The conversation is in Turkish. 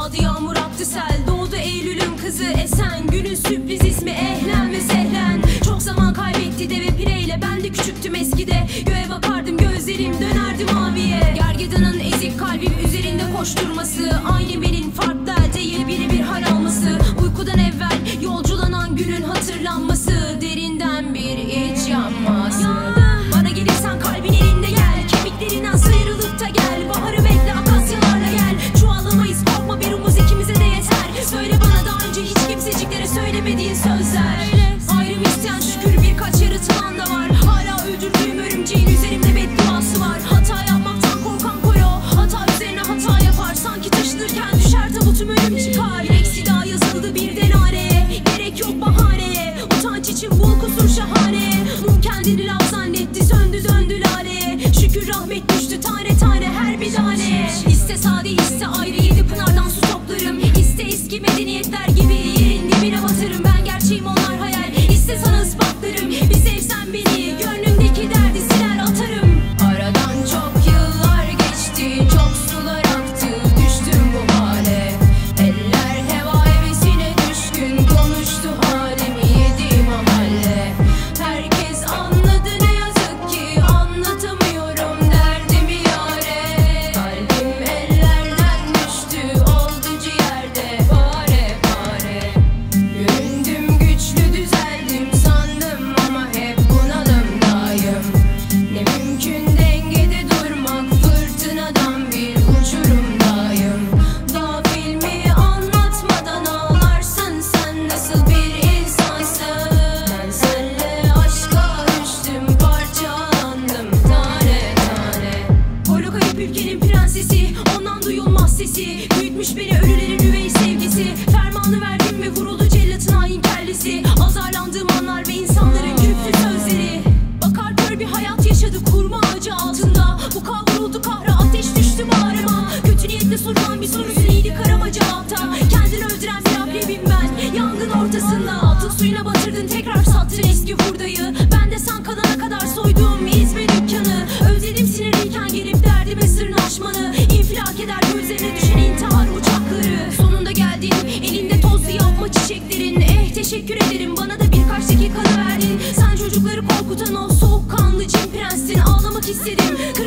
Yağdı yağmur aktı sel, doğdu Eylül'ün kızı Esen. Günün sürpriz ismi Ehlen ve Sehlen. Çok zaman kaybetti deve pireyle, ben de küçüktüm eskide. Göğe bakardım gözlerim dönerdi maviye. Gergedanın ezik kalbim üzerinde koşturması, aynı benim farklı değil biri bir hal alması. Uykudan evvel yolculanan günün hatırlanması, derinden bir iç yanması. Bana gelirsen kalbin elinde gel, kemiklerinden sıyrılıp da gel. Baharı bekle akasyalarla gel, çuvallamayız korkma bir umuz ikimize de yeter. Söyle bana daha önce hiç kimseciklere söylemediğin sözler. Ayrım isteyen şükür birkaç yaratılan da var. Hala öldürdüğüm örümceğin üzerimde bedduası var. Hata yapmaktan korkan koyo, hata üzerine hata yapar. Sanki taşınırken düşer tabutum ölüm çıkar. Eksi daha yazıldı birden areye, gerek yok bahaneye. Utanç için bul kusur şahane. Mum kendini lav zannetti, söndü döndü laleye. Şükür rahmet düştü tane tane her bir tane. İste sade iste ayrı yedi pınardan su toplarım. İste eski medeniyetler gibi yerin dibine batırım. Ben gerçeğim onlar hayal, İste sana ispatlarım. Bir sevsen beni gönlümdeki derdi siler atarım. Aradan çok yıllar geçti, çok sular aktı, düştüm bu hale. Eller heva hevesine düşkün, konuştu halimi yedi mahalle. Herkes anladı ne yazık ki, anlatamıyorum derdimi yâre. Kalbim ellerden düştü, oldu ciğerde pare pare. Göründüm güçlü düzeldim sandım ama hep bunalımdayım. Ne mümkün dengede durmak, fırtınadan bir uçurumdayım. Daha filmi anlatmadan ağlarsın, sen nasıl bir insansın? Ben senle aşka düştüm, parçalandım tane tane. Boylu kayıp ülkenin prensesi, ondan duyulmaz sesi. Büyütmüş beni ölülerin üvey sevgisi. Fermanı verdim ve vuruldu cellatın hain kellesi. Azarlandığım anlar ve insanların güçlü sözleri. Bakar kör bir hayat yaşadı kurma ağacı altında. Bu kavruldu kahra, ateş düştü bağrıma. Kötü niyetle sorulan bir sorusu neydi karama cevapta. Kendini öldüren bir akrebim ben, yangın ortasında. Altın suyuna batırdın tekrar sattın eski hurdayı. Ben de sen kalana kadar soyduğum iz ve dükkanı. Özledim sinirliyken gelip derdime sırnaşmanı. İnfilak eder gözlerine düşen intihar uçakları. Sonunda geldin, elinde tozlu yapma çiçeklerin. Teşekkür ederim, bana da birkaç dakikanı verdin. Sen çocukları korkutan o soğukkanlı cin prenssin. Ağlamak istedim,